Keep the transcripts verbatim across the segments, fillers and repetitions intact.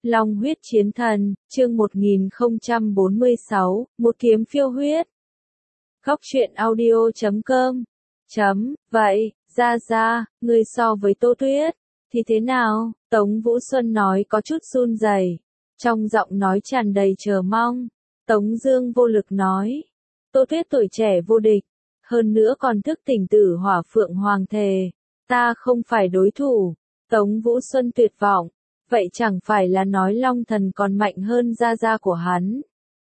Long huyết chiến thần, chương một nghìn không trăm bốn mươi sáu, một kiếm phiêu huyết. Góc truyện audio chấm com. Chấm, vậy, ra ra, ngươi so với Tô Tuyết, thì thế nào? Tống Vũ Xuân nói có chút run rẩy, trong giọng nói tràn đầy chờ mong. Tống Dương vô lực nói, Tô Tuyết tuổi trẻ vô địch, hơn nữa còn thức tỉnh tử hỏa phượng hoàng thề, ta không phải đối thủ. Tống Vũ Xuân tuyệt vọng, vậy chẳng phải là nói Long Thần còn mạnh hơn gia gia của hắn.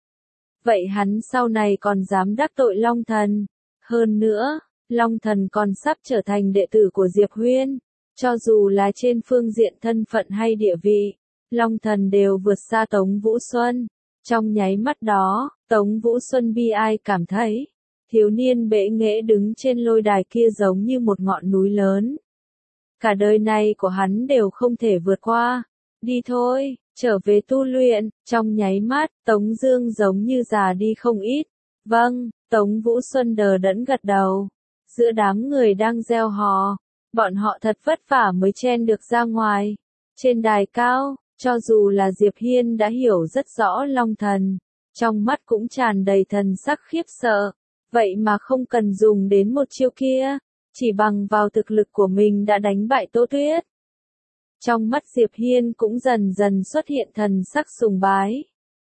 Vậy hắn sau này còn dám đắc tội Long Thần. Hơn nữa, Long Thần còn sắp trở thành đệ tử của Diệp Huyên. Cho dù là trên phương diện thân phận hay địa vị, Long Thần đều vượt xa Tống Vũ Xuân. Trong nháy mắt đó, Tống Vũ Xuân bi ai cảm thấy, thiếu niên bệ nghệ đứng trên lôi đài kia giống như một ngọn núi lớn. Cả đời này của hắn đều không thể vượt qua. Đi thôi, trở về tu luyện. Trong nháy mắt, Tống Dương giống như già đi không ít. Vâng, Tống Vũ Xuân đờ đẫn gật đầu. Giữa đám người đang reo hò, bọn họ thật vất vả mới chen được ra ngoài. Trên đài cao, cho dù là Diệp Hiên đã hiểu rất rõ Long Thần, trong mắt cũng tràn đầy thần sắc khiếp sợ. Vậy mà không cần dùng đến một chiêu kia, chỉ bằng vào thực lực của mình đã đánh bại Tô Tuyết. Trong mắt Diệp Hiên cũng dần dần xuất hiện thần sắc sùng bái.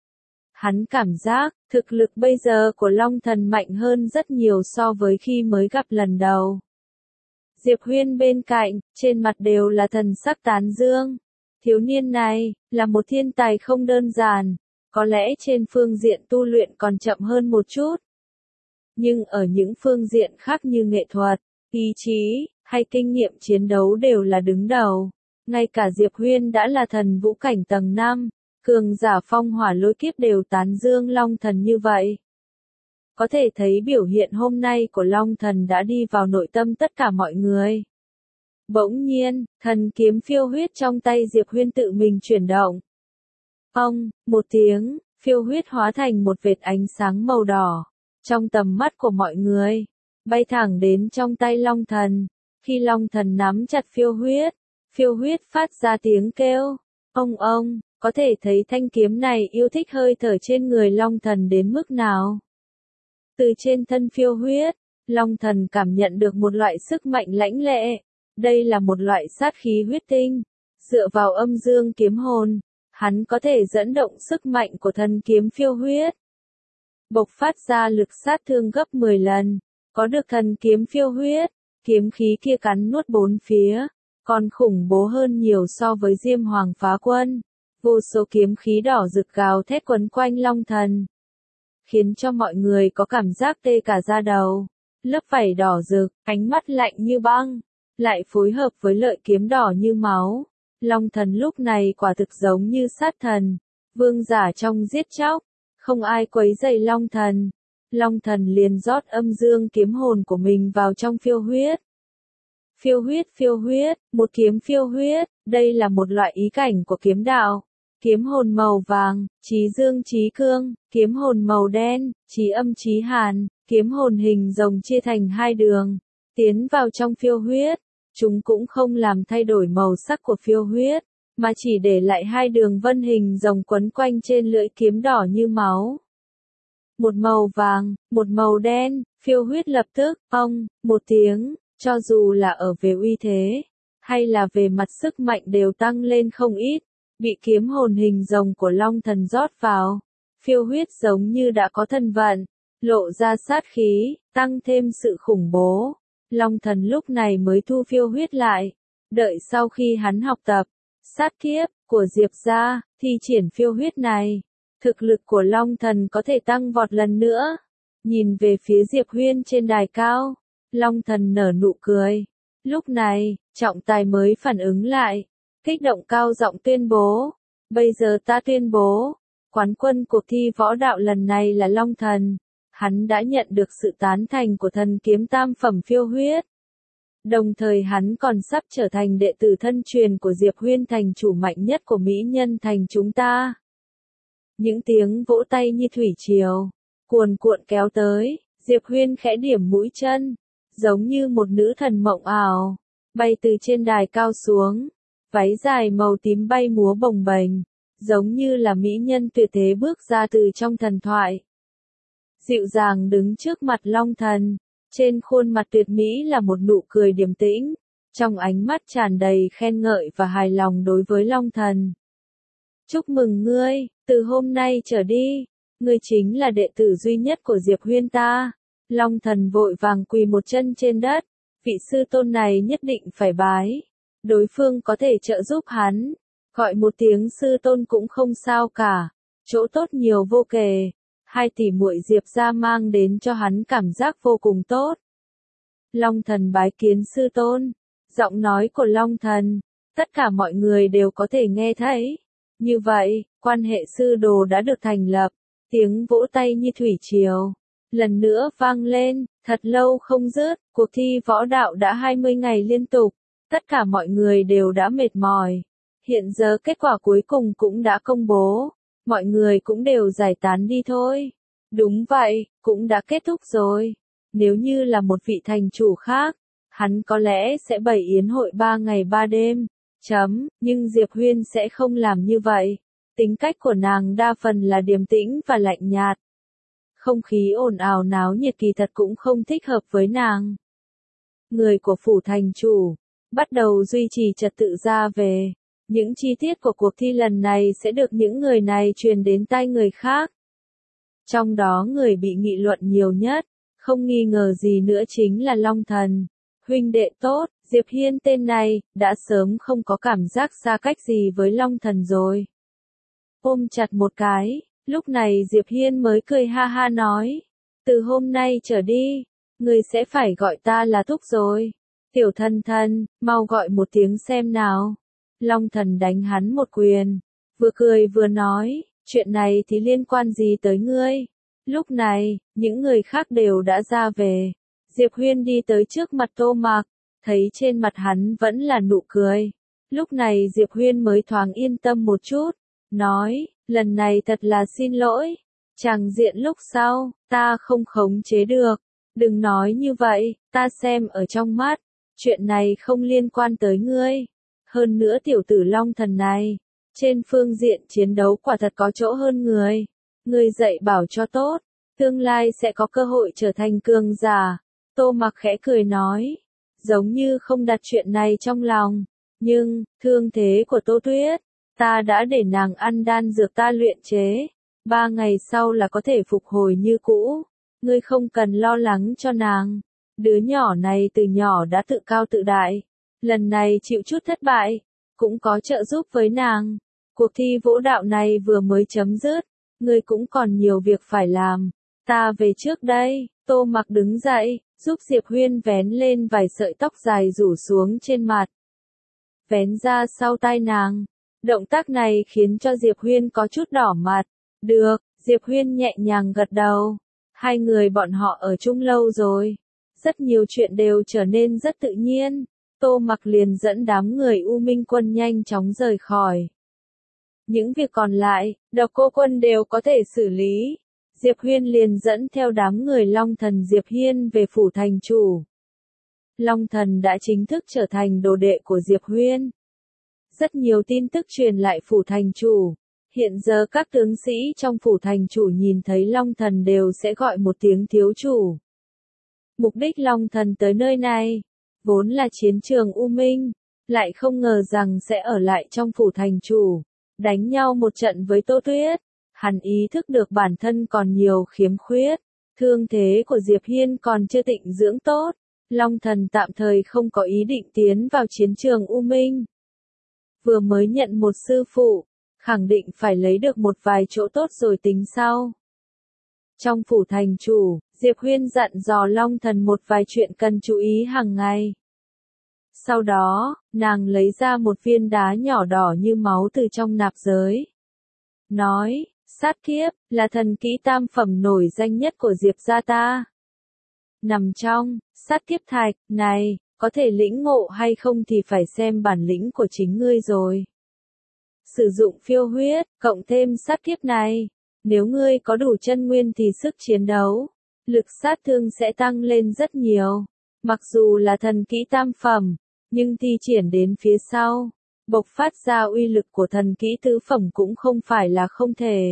Hắn cảm giác, thực lực bây giờ của Long Thần mạnh hơn rất nhiều so với khi mới gặp lần đầu. Diệp Huyên bên cạnh, trên mặt đều là thần sắc tán dương. Thiếu niên này, là một thiên tài không đơn giản, có lẽ trên phương diện tu luyện còn chậm hơn một chút. Nhưng ở những phương diện khác như nghệ thuật, ý chí, hay kinh nghiệm chiến đấu đều là đứng đầu. Ngay cả Diệp Huyên đã là thần vũ cảnh tầng năm, cường giả phong hỏa lôi kiếp đều tán dương Long Thần như vậy. Có thể thấy biểu hiện hôm nay của Long Thần đã đi vào nội tâm tất cả mọi người. Bỗng nhiên, thần kiếm phiêu huyết trong tay Diệp Huyên tự mình chuyển động. Ông, một tiếng, phiêu huyết hóa thành một vệt ánh sáng màu đỏ, trong tầm mắt của mọi người, bay thẳng đến trong tay Long Thần. Khi Long Thần nắm chặt phiêu huyết, phiêu huyết phát ra tiếng kêu, ông ông, có thể thấy thanh kiếm này yêu thích hơi thở trên người Long Thần đến mức nào. Từ trên thân phiêu huyết, Long Thần cảm nhận được một loại sức mạnh lãnh lệ, đây là một loại sát khí huyết tinh, dựa vào âm dương kiếm hồn, hắn có thể dẫn động sức mạnh của thần kiếm phiêu huyết, bộc phát ra lực sát thương gấp mười lần, có được thần kiếm phiêu huyết, kiếm khí kia cắn nuốt bốn phía, còn khủng bố hơn nhiều so với Diêm Hoàng Phá Quân. Vô số kiếm khí đỏ rực gào thét quấn quanh Long Thần, khiến cho mọi người có cảm giác tê cả da đầu. Lớp vảy đỏ rực, ánh mắt lạnh như băng, lại phối hợp với lợi kiếm đỏ như máu. Long Thần lúc này quả thực giống như sát thần, vương giả trong giết chóc, không ai quấy rầy Long Thần. Long Thần liền rót âm dương kiếm hồn của mình vào trong phiêu huyết. Phiêu huyết phiêu huyết, một kiếm phiêu huyết, đây là một loại ý cảnh của kiếm đạo. Kiếm hồn màu vàng, chí dương chí cương, kiếm hồn màu đen, chí âm chí hàn, kiếm hồn hình rồng chia thành hai đường, tiến vào trong phiêu huyết. Chúng cũng không làm thay đổi màu sắc của phiêu huyết, mà chỉ để lại hai đường vân hình rồng quấn quanh trên lưỡi kiếm đỏ như máu. Một màu vàng, một màu đen, phiêu huyết lập tức, ông, một tiếng, cho dù là ở về uy thế, hay là về mặt sức mạnh đều tăng lên không ít, bị kiếm hồn hình rồng của Long Thần rót vào. Phiêu huyết giống như đã có thân vận, lộ ra sát khí, tăng thêm sự khủng bố. Long Thần lúc này mới thu phiêu huyết lại, đợi sau khi hắn học tập sát kiếp của Diệp gia, thi triển phiêu huyết này, thực lực của Long Thần có thể tăng vọt lần nữa. Nhìn về phía Diệp Huyên trên đài cao, Long Thần nở nụ cười. Lúc này, trọng tài mới phản ứng lại, kích động cao giọng tuyên bố, bây giờ ta tuyên bố, quán quân cuộc thi võ đạo lần này là Long Thần. Hắn đã nhận được sự tán thành của thần kiếm tam phẩm phiêu huyết. Đồng thời hắn còn sắp trở thành đệ tử thân truyền của Diệp Huyên, thành chủ mạnh nhất của mỹ nhân thành chúng ta. Những tiếng vỗ tay như thủy triều, cuồn cuộn kéo tới, Diệp Huyên khẽ điểm mũi chân, giống như một nữ thần mộng ảo, bay từ trên đài cao xuống, váy dài màu tím bay múa bồng bềnh, giống như là mỹ nhân tuyệt thế bước ra từ trong thần thoại. Dịu dàng đứng trước mặt Long Thần, trên khuôn mặt tuyệt mỹ là một nụ cười điềm tĩnh, trong ánh mắt tràn đầy khen ngợi và hài lòng đối với Long Thần. Chúc mừng ngươi, từ hôm nay trở đi, ngươi chính là đệ tử duy nhất của Diệp Huyên ta. Long Thần vội vàng quỳ một chân trên đất, vị sư tôn này nhất định phải bái. Đối phương có thể trợ giúp hắn, gọi một tiếng sư tôn cũng không sao cả, chỗ tốt nhiều vô kể. Hai tỷ muội Diệp gia mang đến cho hắn cảm giác vô cùng tốt. Long Thần bái kiến sư tôn, giọng nói của Long Thần, tất cả mọi người đều có thể nghe thấy. Như vậy, quan hệ sư đồ đã được thành lập, tiếng vỗ tay như thủy triều. Lần nữa vang lên, thật lâu không dứt, cuộc thi võ đạo đã hai mươi ngày liên tục, tất cả mọi người đều đã mệt mỏi. Hiện giờ kết quả cuối cùng cũng đã công bố, mọi người cũng đều giải tán đi thôi. Đúng vậy, cũng đã kết thúc rồi. Nếu như là một vị thành chủ khác, hắn có lẽ sẽ bày yến hội ba ngày ba đêm, chấm, nhưng Diệp Huyên sẽ không làm như vậy. Tính cách của nàng đa phần là điềm tĩnh và lạnh nhạt. Không khí ồn ào náo nhiệt kỳ thật cũng không thích hợp với nàng. Người của phủ thành chủ bắt đầu duy trì trật tự ra về. Những chi tiết của cuộc thi lần này sẽ được những người này truyền đến tai người khác. Trong đó người bị nghị luận nhiều nhất, không nghi ngờ gì nữa chính là Long Thần. Huynh đệ tốt, Diệp Hiên tên này, đã sớm không có cảm giác xa cách gì với Long Thần rồi. Ôm chặt một cái, lúc này Diệp Hiên mới cười ha ha nói. Từ hôm nay trở đi, người sẽ phải gọi ta là Thúc rồi. Tiểu Thần Thần, mau gọi một tiếng xem nào. Long Thần đánh hắn một quyền, vừa cười vừa nói, chuyện này thì liên quan gì tới ngươi? Lúc này, những người khác đều đã ra về. Diệp Huyên đi tới trước mặt Tô Mạc, thấy trên mặt hắn vẫn là nụ cười. Lúc này Diệp Huyên mới thoáng yên tâm một chút, nói, lần này thật là xin lỗi. Chàng diện lúc sau, ta không khống chế được. Đừng nói như vậy, ta xem ở trong mắt. Chuyện này không liên quan tới ngươi. Hơn nữa tiểu tử Long Thần này, trên phương diện chiến đấu quả thật có chỗ hơn người. Ngươi dạy bảo cho tốt, tương lai sẽ có cơ hội trở thành cường giả. Tô Mặc khẽ cười nói, giống như không đặt chuyện này trong lòng. Nhưng, thương thế của Tô Tuyết, ta đã để nàng ăn đan dược ta luyện chế. Ba ngày sau là có thể phục hồi như cũ. Ngươi không cần lo lắng cho nàng. Đứa nhỏ này từ nhỏ đã tự cao tự đại. Lần này chịu chút thất bại, cũng có trợ giúp với nàng. Cuộc thi vũ đạo này vừa mới chấm dứt, ngươi cũng còn nhiều việc phải làm. Ta về trước đây. Tô Mặc đứng dậy, giúp Diệp Huyên vén lên vài sợi tóc dài rủ xuống trên mặt. Vén ra sau tai nàng. Động tác này khiến cho Diệp Huyên có chút đỏ mặt. Được, Diệp Huyên nhẹ nhàng gật đầu. Hai người bọn họ ở chung lâu rồi. Rất nhiều chuyện đều trở nên rất tự nhiên. Tô Mặc liền dẫn đám người U Minh Quân nhanh chóng rời khỏi. Những việc còn lại, Độc Cô Quân đều có thể xử lý. Diệp Huyên liền dẫn theo đám người Long Thần Diệp Hiên về phủ thành chủ. Long Thần đã chính thức trở thành đồ đệ của Diệp Huyên. Rất nhiều tin tức truyền lại phủ thành chủ. Hiện giờ các tướng sĩ trong phủ thành chủ nhìn thấy Long Thần đều sẽ gọi một tiếng thiếu chủ. Mục đích Long Thần tới nơi này, vốn là chiến trường U Minh, lại không ngờ rằng sẽ ở lại trong phủ thành chủ, đánh nhau một trận với Tô Tuyết. Hắn ý thức được bản thân còn nhiều khiếm khuyết, thương thế của Diệp Hiên còn chưa tịnh dưỡng tốt. Long Thần tạm thời không có ý định tiến vào chiến trường U Minh. Vừa mới nhận một sư phụ, khẳng định phải lấy được một vài chỗ tốt rồi tính sau. Trong phủ thành chủ, Diệp Huyên dặn dò Long Thần một vài chuyện cần chú ý hàng ngày. Sau đó, nàng lấy ra một viên đá nhỏ đỏ như máu từ trong nạp giới. Nói, sát kiếp, là thần kỹ tam phẩm nổi danh nhất của Diệp gia ta. Nằm trong, sát kiếp thạch, này, có thể lĩnh ngộ hay không thì phải xem bản lĩnh của chính ngươi rồi. Sử dụng phiêu huyết, cộng thêm sát kiếp này. Nếu ngươi có đủ chân nguyên thì sức chiến đấu, lực sát thương sẽ tăng lên rất nhiều. Mặc dù là thần kỹ tam phẩm, nhưng thi triển đến phía sau, bộc phát ra uy lực của thần kỹ tứ phẩm cũng không phải là không thể.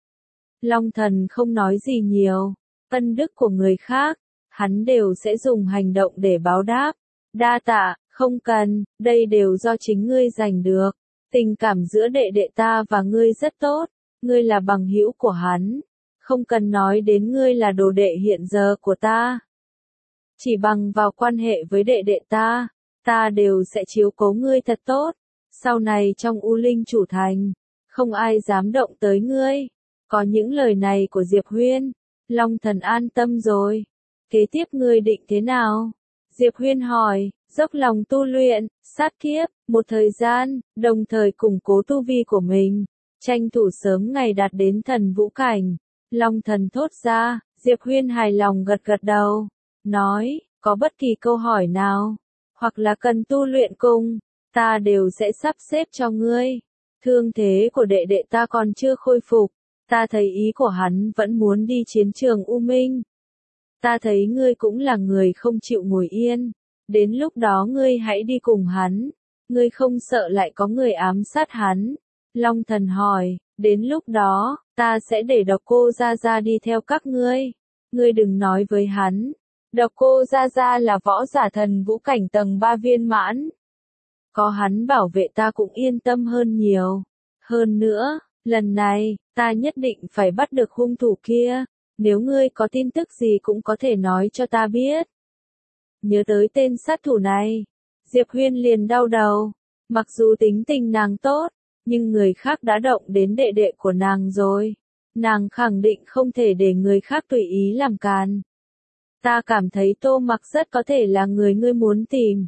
Long thần không nói gì nhiều, ân đức của người khác, hắn đều sẽ dùng hành động để báo đáp. Đa tạ, không cần, đây đều do chính ngươi giành được. Tình cảm giữa đệ đệ ta và ngươi rất tốt, ngươi là bằng hữu của hắn. Không cần nói đến ngươi là đồ đệ hiện giờ của ta. Chỉ bằng vào quan hệ với đệ đệ ta, ta đều sẽ chiếu cố ngươi thật tốt. Sau này trong U Linh chủ thành, không ai dám động tới ngươi. Có những lời này của Diệp Huyên, Long thần an tâm rồi. Kế tiếp ngươi định thế nào? Diệp Huyên hỏi, dốc lòng tu luyện, sát kiếp, một thời gian, đồng thời củng cố tu vi của mình, tranh thủ sớm ngày đạt đến thần vũ cảnh. Long thần thốt ra, Diệp Huyên hài lòng gật gật đầu, nói, có bất kỳ câu hỏi nào, hoặc là cần tu luyện cùng, ta đều sẽ sắp xếp cho ngươi. Thương thế của đệ đệ ta còn chưa khôi phục, ta thấy ý của hắn vẫn muốn đi chiến trường U Minh. Ta thấy ngươi cũng là người không chịu ngồi yên, đến lúc đó ngươi hãy đi cùng hắn, ngươi không sợ lại có người ám sát hắn. Long thần hỏi, đến lúc đó, ta sẽ để Độc Cô Gia Gia đi theo các ngươi, ngươi đừng nói với hắn. Độc Cô Gia Gia là võ giả thần vũ cảnh tầng ba viên mãn. Có hắn bảo vệ ta cũng yên tâm hơn nhiều. Hơn nữa, lần này, ta nhất định phải bắt được hung thủ kia. Nếu ngươi có tin tức gì cũng có thể nói cho ta biết. Nhớ tới tên sát thủ này, Diệp Huyên liền đau đầu. Mặc dù tính tình nàng tốt, nhưng người khác đã động đến đệ đệ của nàng rồi. Nàng khẳng định không thể để người khác tùy ý làm càn. Ta cảm thấy Tô Mặc rất có thể là người ngươi muốn tìm.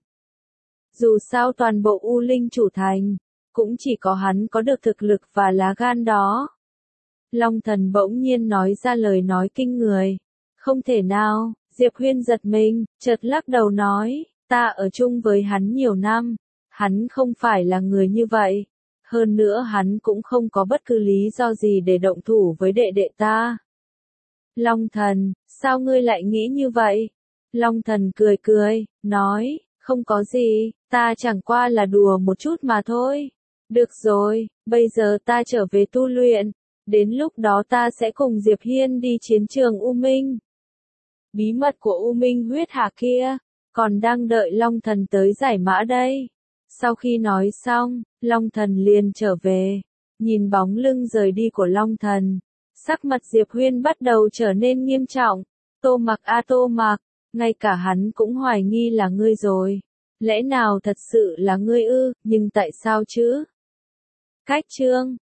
Dù sao toàn bộ U Linh chủ thành, cũng chỉ có hắn có được thực lực và lá gan đó. Long thần bỗng nhiên nói ra lời nói kinh người. Không thể nào, Diệp Huyên giật mình, chợt lắc đầu nói, ta ở chung với hắn nhiều năm, hắn không phải là người như vậy. Hơn nữa hắn cũng không có bất cứ lý do gì để động thủ với đệ đệ ta. Long thần, sao ngươi lại nghĩ như vậy? Long thần cười cười, nói, không có gì, ta chẳng qua là đùa một chút mà thôi. Được rồi, bây giờ ta trở về tu luyện. Đến lúc đó ta sẽ cùng Diệp Hiên đi chiến trường U Minh. Bí mật của U Minh huyết hà kia, còn đang đợi Long thần tới giải mã đây. Sau khi nói xong, Long thần liền trở về. Nhìn bóng lưng rời đi của Long thần, sắc mặt Diệp Huyên bắt đầu trở nên nghiêm trọng. Tô Mặc a Tô Mặc, ngay cả hắn cũng hoài nghi là ngươi rồi. Lẽ nào thật sự là ngươi ư, nhưng tại sao chứ? Cách chương